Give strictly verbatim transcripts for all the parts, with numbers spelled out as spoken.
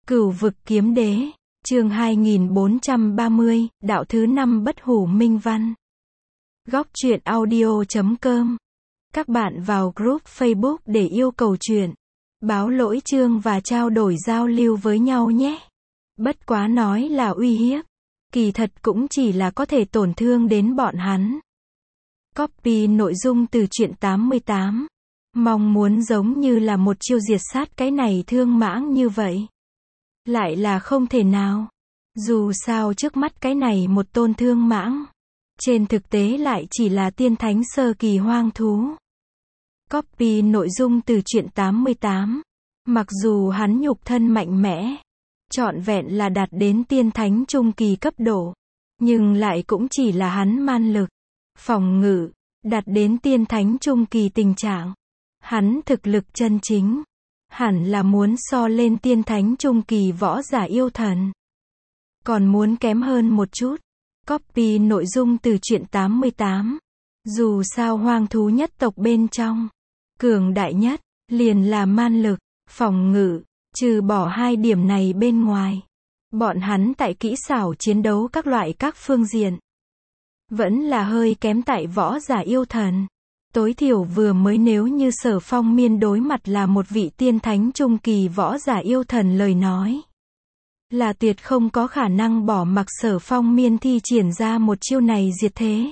Cửu vực kiếm đế, chương hai nghìn bốn trăm ba mươi, đạo thứ năm bất hủ minh văn. Góc truyện audio chấm com. Các bạn vào group Facebook để yêu cầu truyện, báo lỗi chương và trao đổi giao lưu với nhau nhé. Bất quá nói là uy hiếp, kỳ thật cũng chỉ là có thể tổn thương đến bọn hắn. Copy nội dung từ truyện tám mươi tám. Mong muốn giống như là một chiêu diệt sát cái này thương mãng như vậy. Lại là không thể nào. Dù sao trước mắt cái này một tôn thương mãng, trên thực tế lại chỉ là tiên thánh sơ kỳ hoang thú. Copy nội dung từ truyện tám mươi tám. Mặc dù hắn nhục thân mạnh mẽ, trọn vẹn là đạt đến tiên thánh trung kỳ cấp độ, nhưng lại cũng chỉ là hắn man lực, phòng ngự, đạt đến tiên thánh trung kỳ tình trạng. Hắn thực lực chân chính, hẳn là muốn so lên tiên thánh trung kỳ võ giả yêu thần. Còn muốn kém hơn một chút. Copy nội dung từ truyện tám mươi tám. Dù sao hoang thú nhất tộc bên trong, cường đại nhất, liền là man lực, phòng ngự, trừ bỏ hai điểm này bên ngoài. Bọn hắn tại kỹ xảo chiến đấu các loại các phương diện, vẫn là hơi kém tại võ giả yêu thần. Tối thiểu vừa mới nếu như Sở Phong Miên đối mặt là một vị tiên thánh trung kỳ võ giả yêu thần lời nói, là tuyệt không có khả năng bỏ mặc Sở Phong Miên thi triển ra một chiêu này diệt thế.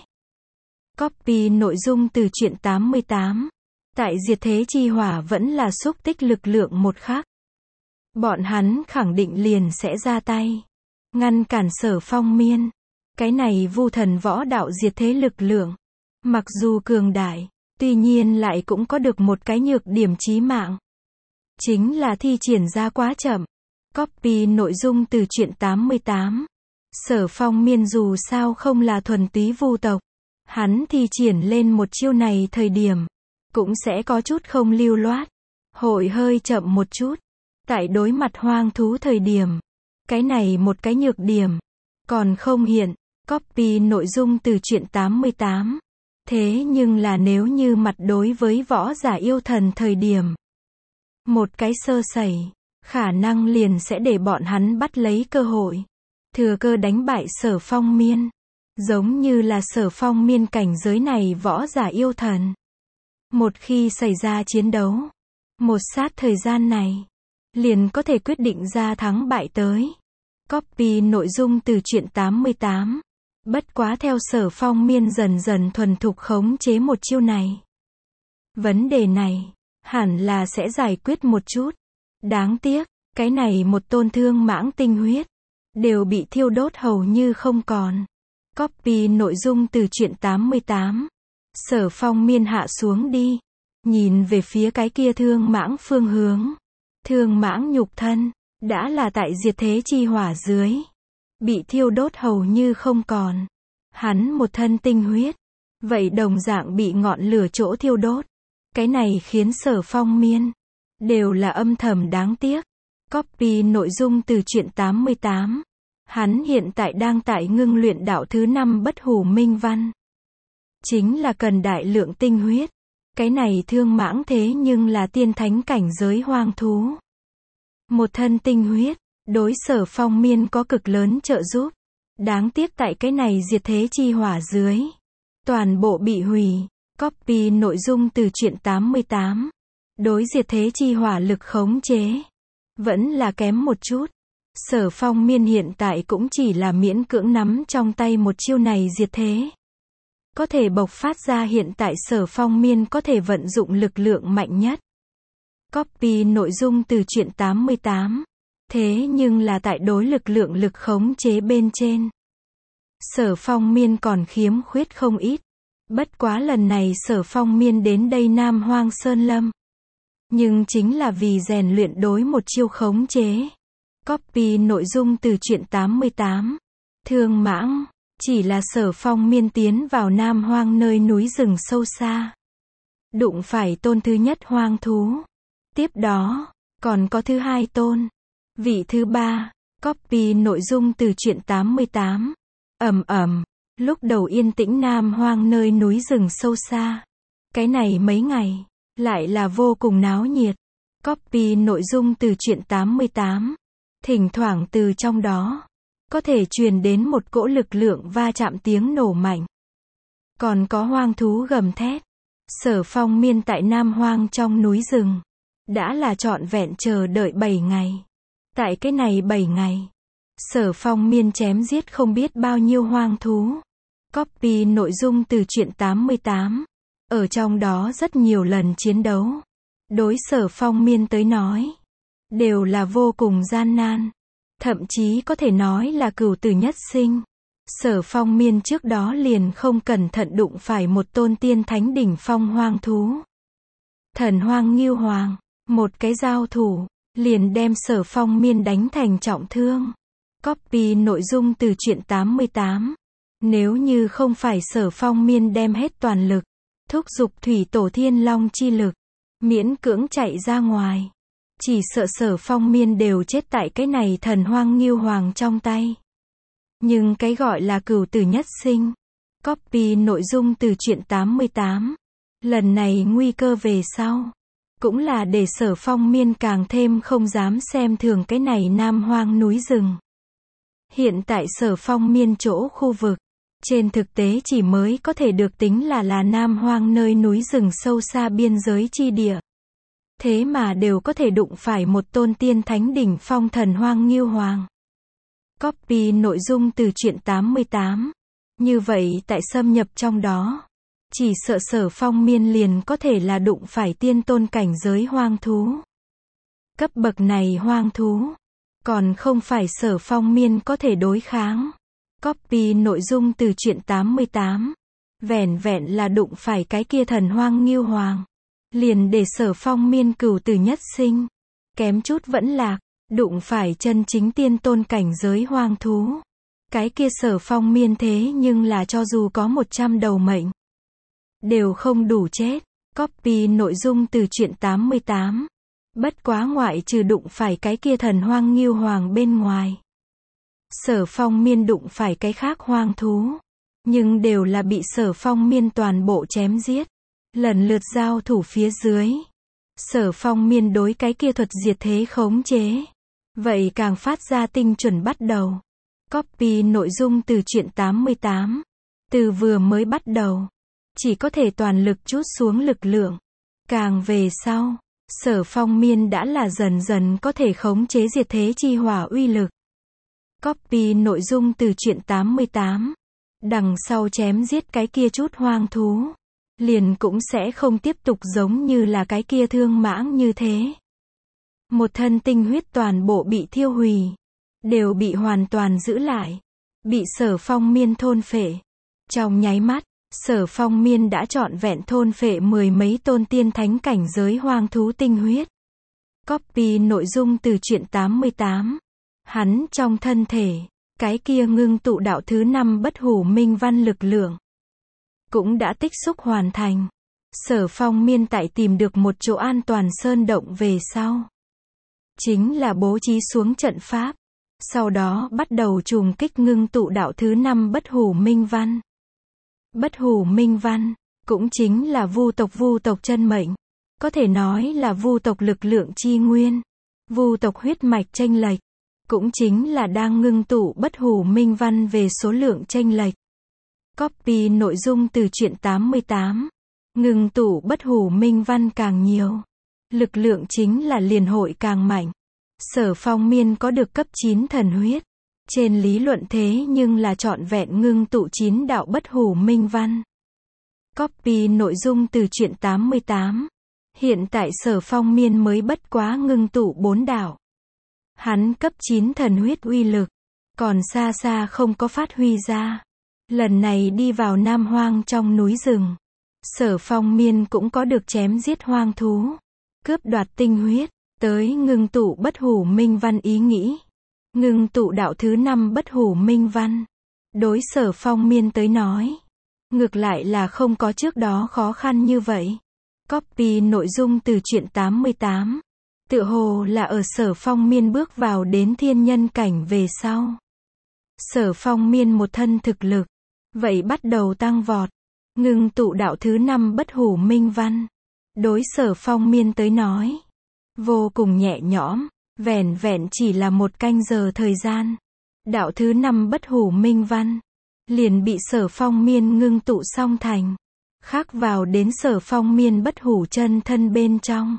Copy nội dung từ truyện tám mươi tám. Tại diệt thế chi hỏa vẫn là xúc tích lực lượng một khắc, bọn hắn khẳng định liền sẽ ra tay, ngăn cản Sở Phong Miên. Cái này vu thần võ đạo diệt thế lực lượng, mặc dù cường đại, tuy nhiên lại cũng có được một cái nhược điểm chí mạng. Chính là thi triển ra quá chậm. Copy nội dung từ truyện tám mươi tám. Sở Phong Miên dù sao không là thuần túy vu tộc. Hắn thi triển lên một chiêu này thời điểm, cũng sẽ có chút không lưu loát. Hội hơi chậm một chút. Tại đối mặt hoang thú thời điểm, cái này một cái nhược điểm, còn không hiện. Copy nội dung từ truyện tám mươi tám. Thế nhưng là nếu như mặt đối với võ giả yêu thần thời điểm, một cái sơ sẩy, khả năng liền sẽ để bọn hắn bắt lấy cơ hội, thừa cơ đánh bại Sở Phong Miên. Giống như là Sở Phong Miên cảnh giới này võ giả yêu thần. Một khi xảy ra chiến đấu, một sát thời gian này, liền có thể quyết định ra thắng bại tới. Copy nội dung từ truyện tám mươi tám. Bất quá theo Sở Phong Miên dần dần thuần thục khống chế một chiêu này, vấn đề này, hẳn là sẽ giải quyết một chút. Đáng tiếc, cái này một tôn thương mãng tinh huyết, đều bị thiêu đốt hầu như không còn. Copy nội dung từ truyện tám mươi tám. Sở Phong Miên hạ xuống đi, nhìn về phía cái kia thương mãng phương hướng. Thương mãng nhục thân, đã là tại diệt thế chi hỏa dưới, bị thiêu đốt hầu như không còn. Hắn một thân tinh huyết, vậy đồng dạng bị ngọn lửa chỗ thiêu đốt. Cái này khiến Sở Phong Miên, đều là âm thầm đáng tiếc. Copy nội dung từ truyện tám mươi tám. Hắn hiện tại đang tại ngưng luyện đạo thứ năm bất hủ minh văn. Chính là cần đại lượng tinh huyết. Cái này thương mãng thế nhưng là tiên thánh cảnh giới hoang thú. Một thân tinh huyết, đối Sở Phong Miên có cực lớn trợ giúp. Đáng tiếc tại cái này diệt thế chi hỏa dưới, toàn bộ bị hủy. Copy nội dung từ truyện tám mươi tám. Đối diệt thế chi hỏa lực khống chế, vẫn là kém một chút. Sở Phong Miên hiện tại cũng chỉ là miễn cưỡng nắm trong tay một chiêu này diệt thế. Có thể bộc phát ra hiện tại Sở Phong Miên có thể vận dụng lực lượng mạnh nhất. Copy nội dung từ truyện tám mươi tám. Thế nhưng là tại đối lực lượng lực khống chế bên trên, Sở Phong Miên còn khiếm khuyết không ít. Bất quá lần này Sở Phong Miên đến đây Nam Hoang Sơn Lâm, nhưng chính là vì rèn luyện đối một chiêu khống chế. Copy nội dung từ truyện tám mươi tám. Thương mãng, chỉ là Sở Phong Miên tiến vào Nam Hoang nơi núi rừng sâu xa, đụng phải tôn thứ nhất hoang thú. Tiếp đó, còn có thứ hai tôn, vị thứ ba. Copy nội dung từ truyện tám mươi tám. Ầm ầm, lúc đầu yên tĩnh Nam Hoang nơi núi rừng sâu xa, cái này mấy ngày, lại là vô cùng náo nhiệt. Copy nội dung từ truyện tám mươi tám. Thỉnh thoảng từ trong đó, có thể truyền đến một cỗ lực lượng va chạm tiếng nổ mạnh. Còn có hoang thú gầm thét. Sở Phong Miên tại Nam Hoang trong núi rừng, đã là trọn vẹn chờ đợi bảy ngày. Tại cái này bảy ngày, Sở Phong Miên chém giết không biết bao nhiêu hoang thú. Copy nội dung từ truyện tám mươi tám. Ở trong đó rất nhiều lần chiến đấu. Đối Sở Phong Miên tới nói, đều là vô cùng gian nan. Thậm chí có thể nói là cửu tử nhất sinh. Sở Phong Miên trước đó liền không cẩn thận đụng phải một tôn tiên thánh đỉnh phong hoang thú. Thần hoang Ngưu Hoàng, một cái giao thủ, liền đem Sở Phong Miên đánh thành trọng thương. Copy nội dung từ truyện tám mươi tám. Nếu như không phải Sở Phong Miên đem hết toàn lực, thúc giục thủy tổ thiên long chi lực, miễn cưỡng chạy ra ngoài, chỉ sợ Sở Phong Miên đều chết tại cái này thần hoang Ngưu Hoàng trong tay. Nhưng cái gọi là cửu tử nhất sinh. Copy nội dung từ truyện tám mươi tám. Lần này nguy cơ về sau, cũng là để Sở Phong Miên càng thêm không dám xem thường cái này Nam Hoang núi rừng. Hiện tại Sở Phong Miên chỗ khu vực, trên thực tế chỉ mới có thể được tính là là Nam Hoang nơi núi rừng sâu xa biên giới chi địa. Thế mà đều có thể đụng phải một tôn tiên thánh đỉnh phong thần hoang Ngưu Hoàng. Copy nội dung từ truyện tám mươi tám. Như vậy tại xâm nhập trong đó, chỉ sợ Sở Phong Miên liền có thể là đụng phải tiên tôn cảnh giới hoang thú. Cấp bậc này hoang thú, còn không phải Sở Phong Miên có thể đối kháng. Copy nội dung từ truyện tám mươi tám. Vẻn vẹn là đụng phải cái kia thần hoang Ngưu Hoàng, liền để Sở Phong Miên cửu tử nhất sinh. Kém chút vẫn lạc, đụng phải chân chính tiên tôn cảnh giới hoang thú. Cái kia Sở Phong Miên thế nhưng là cho dù có một trăm đầu mệnh, đều không đủ chết. Copy nội dung từ truyện tám mươi tám. Bất quá ngoại trừ đụng phải cái kia thần hoang Ngưu Hoàng bên ngoài, Sở Phong Miên đụng phải cái khác hoang thú, nhưng đều là bị Sở Phong Miên toàn bộ chém giết. Lần lượt giao thủ phía dưới, Sở Phong Miên đối cái kia thuật diệt thế khống chế, vậy càng phát ra tinh chuẩn bắt đầu. Copy nội dung từ truyện tám mươi tám. Từ vừa mới bắt đầu, chỉ có thể toàn lực trút xuống lực lượng. Càng về sau, Sở Phong Miên đã là dần dần có thể khống chế diệt thế chi hỏa uy lực. Copy nội dung từ truyện tám mươi tám. Đằng sau chém giết cái kia chút hoang thú, liền cũng sẽ không tiếp tục giống như là cái kia thương mãng như thế. Một thân tinh huyết toàn bộ bị thiêu hủy, đều bị hoàn toàn giữ lại, bị Sở Phong Miên thôn phệ. Trong nháy mắt, Sở Phong Miên đã trọn vẹn thôn phệ mười mấy tôn tiên thánh cảnh giới hoang thú tinh huyết. Copy nội dung từ truyện tám mươi tám. Hắn trong thân thể, cái kia ngưng tụ đạo thứ năm bất hủ minh văn lực lượng, cũng đã tích xúc hoàn thành. Sở Phong Miên tại tìm được một chỗ an toàn sơn động về sau, chính là bố trí xuống trận pháp, sau đó bắt đầu trùng kích ngưng tụ đạo thứ năm bất hủ minh văn. Bất hủ minh văn, cũng chính là vu tộc vu tộc chân mệnh, có thể nói là vu tộc lực lượng chi nguyên, vu tộc huyết mạch chênh lệch, cũng chính là đang ngưng tụ bất hủ minh văn về số lượng chênh lệch. Copy nội dung từ truyện tám mươi tám. Ngưng tụ bất hủ minh văn càng nhiều, lực lượng chính là liền hội càng mạnh. Sở Phong Miên có được cấp chín thần huyết, trên lý luận thế nhưng là trọn vẹn ngưng tụ chín đạo bất hủ minh văn. Copy nội dung từ truyện tám mươi tám. Hiện tại Sở Phong Miên mới bất quá ngưng tụ bốn đạo. Hắn cấp chín thần huyết uy lực, còn xa xa không có phát huy ra. Lần này đi vào Nam Hoang trong núi rừng, Sở Phong Miên cũng có được chém giết hoang thú, cướp đoạt tinh huyết, tới ngưng tụ bất hủ minh văn ý nghĩ. Ngưng tụ đạo thứ năm bất hủ minh văn, đối Sở Phong Miên tới nói, ngược lại là không có trước đó khó khăn như vậy. Copy nội dung từ truyện tám mươi tám. Tựa hồ là ở Sở Phong Miên bước vào đến thiên nhân cảnh về sau, Sở Phong Miên một thân thực lực, vậy bắt đầu tăng vọt. Ngưng tụ đạo thứ năm bất hủ minh văn, đối Sở Phong Miên tới nói, vô cùng nhẹ nhõm. Vẻn vẹn chỉ là một canh giờ thời gian. Đạo thứ năm bất hủ minh văn liền bị Sở Phong Miên ngưng tụ xong thành, khắc vào đến Sở Phong Miên bất hủ chân thân bên trong.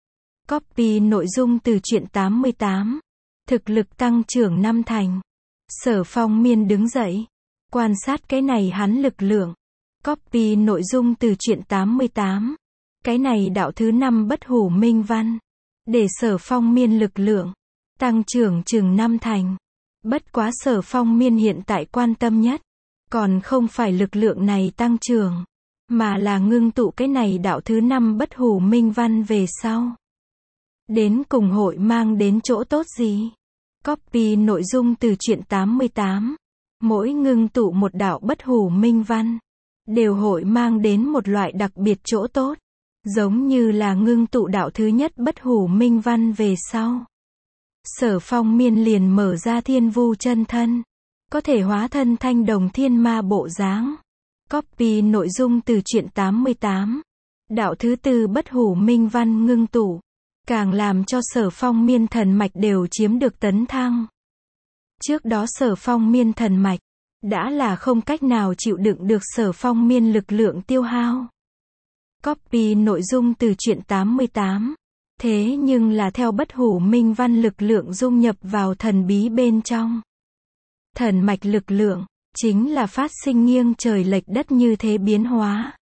Copy nội dung từ truyện tám mươi tám. Thực lực tăng trưởng năm thành. Sở Phong Miên đứng dậy, quan sát cái này hắn lực lượng. Copy nội dung từ truyện tám mươi tám. Cái này đạo thứ năm bất hủ minh văn, để Sở Phong Miên lực lượng tăng trưởng chừng năm thành. Bất quá Sở Phong Miên hiện tại quan tâm nhất, còn không phải lực lượng này tăng trưởng, mà là ngưng tụ cái này đạo thứ năm bất hủ minh văn về sau. Đến cùng hội mang đến chỗ tốt gì? Copy nội dung từ truyện tám mươi tám. Mỗi ngưng tụ một đạo bất hủ minh văn, đều hội mang đến một loại đặc biệt chỗ tốt. Giống như là ngưng tụ đạo thứ nhất bất hủ minh văn về sau. Sở Phong Miên liền mở ra thiên vu chân thân, có thể hóa thân thanh đồng thiên ma bộ dáng. Copy nội dung từ truyện tám mươi tám. Đạo thứ tư bất hủ minh văn ngưng tụ, càng làm cho Sở Phong Miên thần mạch đều chiếm được tấn thăng. Trước đó Sở Phong Miên thần mạch đã là không cách nào chịu đựng được Sở Phong Miên lực lượng tiêu hao. Copy nội dung từ truyện tám mươi tám. Thế nhưng là theo bất hủ minh văn lực lượng dung nhập vào thần bí bên trong. Thần mạch lực lượng chính là phát sinh nghiêng trời lệch đất như thế biến hóa.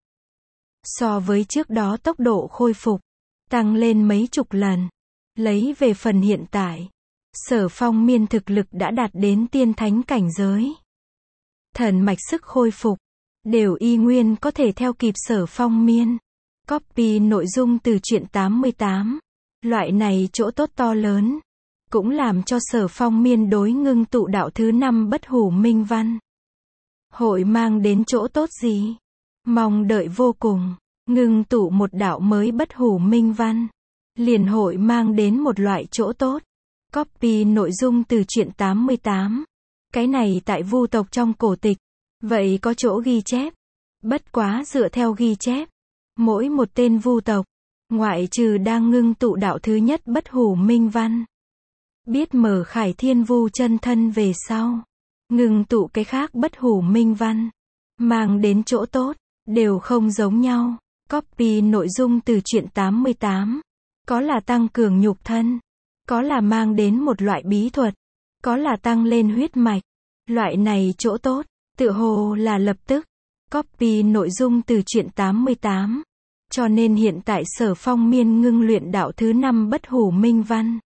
So với trước đó tốc độ khôi phục tăng lên mấy chục lần. Lấy về phần hiện tại, Sở Phong Miên thực lực đã đạt đến tiên thánh cảnh giới. Thần mạch sức khôi phục đều y nguyên có thể theo kịp Sở Phong Miên. Copy nội dung từ truyện tám mươi tám. Loại này chỗ tốt to lớn, cũng làm cho Sở Phong Miên đối ngưng tụ đạo thứ năm bất hủ minh văn hội mang đến chỗ tốt gì? Mong đợi vô cùng. Ngưng tụ một đạo mới bất hủ minh văn, liền hội mang đến một loại chỗ tốt. Copy nội dung từ truyện tám mươi tám. Cái này tại vu tộc trong cổ tịch, vậy có chỗ ghi chép. Bất quá dựa theo ghi chép, mỗi một tên vu tộc, ngoại trừ đang ngưng tụ đạo thứ nhất bất hủ minh văn, biết mở khải thiên vu chân thân về sau, ngưng tụ cái khác bất hủ minh văn, mang đến chỗ tốt, đều không giống nhau. Copy nội dung từ truyện tám mươi tám. Có là tăng cường nhục thân, có là mang đến một loại bí thuật, có là tăng lên huyết mạch. Loại này chỗ tốt, tựa hồ là lập tức. Copy nội dung từ truyện tám mươi tám. Cho nên hiện tại Sở Phong Miên ngưng luyện đạo thứ năm bất hủ minh văn.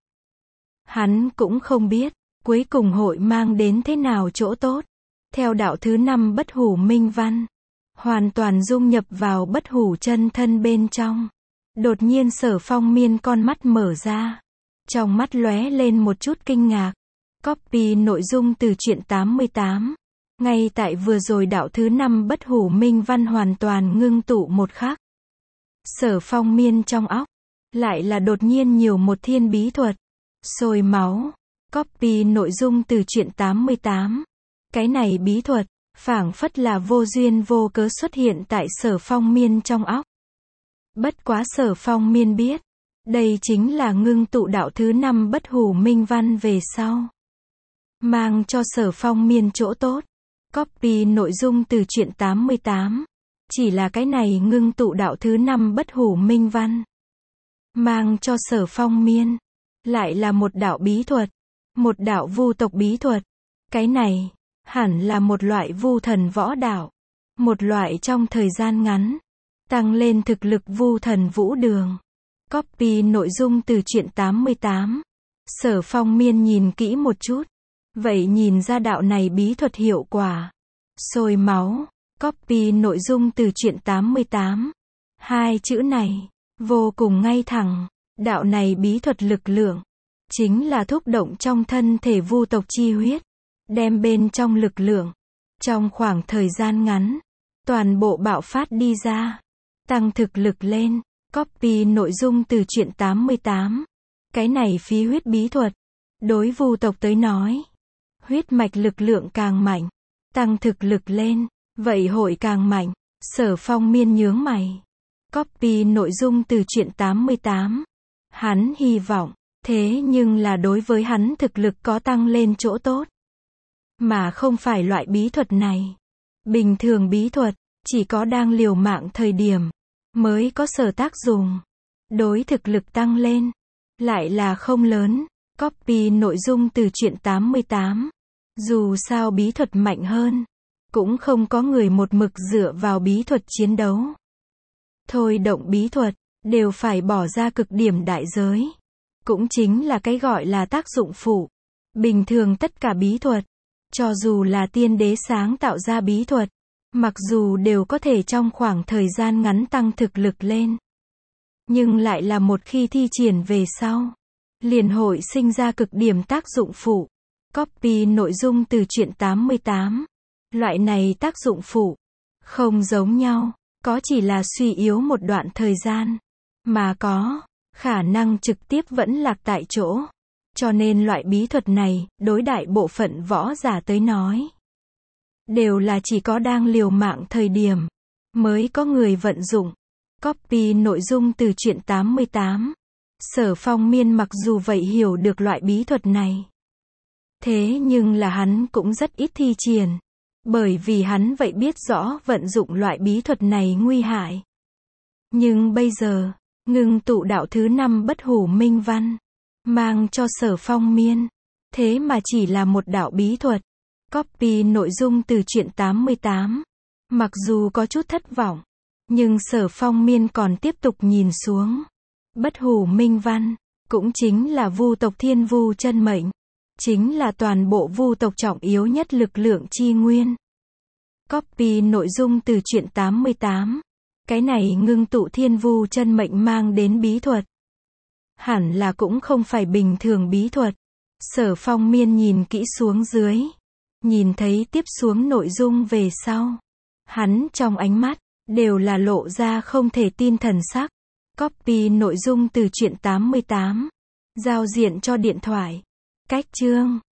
Hắn cũng không biết, cuối cùng hội mang đến thế nào chỗ tốt. Theo đạo thứ năm bất hủ minh văn, hoàn toàn dung nhập vào bất hủ chân thân bên trong. Đột nhiên Sở Phong Miên con mắt mở ra. Trong mắt lóe lên một chút kinh ngạc. Copy nội dung từ truyện tám mươi tám. Ngay tại vừa rồi đạo thứ năm bất hủ minh văn hoàn toàn ngưng tụ một khắc. Sở Phong Miên trong óc, lại là đột nhiên nhiều một thiên bí thuật. Sôi máu. Copy nội dung từ truyện tám mươi tám. Cái này bí thuật, phảng phất là vô duyên vô cớ xuất hiện tại Sở Phong Miên trong óc. Bất quá Sở Phong Miên biết, đây chính là ngưng tụ đạo thứ năm bất hủ minh văn về sau, mang cho Sở Phong Miên chỗ tốt. Copy nội dung từ truyện tám mươi tám. Chỉ là cái này ngưng tụ đạo thứ năm bất hủ minh văn, mang cho Sở Phong Miên, lại là một đạo bí thuật, một đạo vu tộc bí thuật. Cái này, hẳn là một loại vu thần võ đạo, một loại trong thời gian ngắn, tăng lên thực lực vu thần vũ đường. Copy nội dung từ truyện tám mươi tám. Sở Phong Miên nhìn kỹ một chút, vậy nhìn ra đạo này bí thuật hiệu quả. Sôi máu. Copy nội dung từ truyện tám mươi tám. Hai chữ này, vô cùng ngay thẳng. Đạo này bí thuật lực lượng, chính là thúc động trong thân thể vu tộc chi huyết, đem bên trong lực lượng, trong khoảng thời gian ngắn, toàn bộ bạo phát đi ra, tăng thực lực lên. Copy nội dung từ truyện tám mươi tám. Cái này phí huyết bí thuật, đối vu tộc tới nói, huyết mạch lực lượng càng mạnh, tăng thực lực lên, vậy hội càng mạnh. Sở Phong Miên nhướng mày. Copy nội dung từ truyện tám mươi tám. Hắn hy vọng, Thế nhưng là đối với hắn thực lực có tăng lên chỗ tốt. Mà không phải loại bí thuật này. Bình thường bí thuật, chỉ có đang liều mạng thời điểm, mới có sở tác dụng. Đối thực lực tăng lên, lại là không lớn. Copy nội dung từ truyện tám mươi tám. Dù sao bí thuật mạnh hơn, cũng không có người một mực dựa vào bí thuật chiến đấu. Thôi động bí thuật, đều phải bỏ ra cực điểm đại giới. Cũng chính là cái gọi là tác dụng phụ. Bình thường tất cả bí thuật, cho dù là tiên đế sáng tạo ra bí thuật, mặc dù đều có thể trong khoảng thời gian ngắn tăng thực lực lên. Nhưng lại là một khi thi triển về sau, liền hội sinh ra cực điểm tác dụng phụ. Copy nội dung từ truyện tám mươi tám. Loại này tác dụng phụ, không giống nhau, có chỉ là suy yếu một đoạn thời gian, mà có khả năng trực tiếp vẫn lạc tại chỗ. Cho nên loại bí thuật này, đối đại bộ phận võ giả tới nói, đều là chỉ có đang liều mạng thời điểm, mới có người vận dụng. Copy nội dung từ truyện tám mươi tám. Sở Phong Miên mặc dù vậy hiểu được loại bí thuật này. Thế nhưng là hắn cũng rất ít thi triển. Bởi vì hắn vậy biết rõ vận dụng loại bí thuật này nguy hại. Nhưng bây giờ, ngưng tụ đạo thứ năm bất hủ minh văn, mang cho Sở Phong Miên, thế mà chỉ là một đạo bí thuật. Copy nội dung từ truyện tám mươi tám. Mặc dù có chút thất vọng, nhưng Sở Phong Miên còn tiếp tục nhìn xuống. Bất hủ minh văn, cũng chính là vu tộc thiên vu chân mệnh, chính là toàn bộ vu tộc trọng yếu nhất lực lượng chi nguyên. Copy nội dung từ truyện tám mươi tám. Cái này ngưng tụ thiên vu chân mệnh mang đến bí thuật, hẳn là cũng không phải bình thường bí thuật. Sở Phong Miên nhìn kỹ xuống dưới, nhìn thấy tiếp xuống nội dung về sau, hắn trong ánh mắt đều là lộ ra không thể tin thần sắc. Copy nội dung từ truyện tám mươi tám. Giao diện cho điện thoại. Cách chương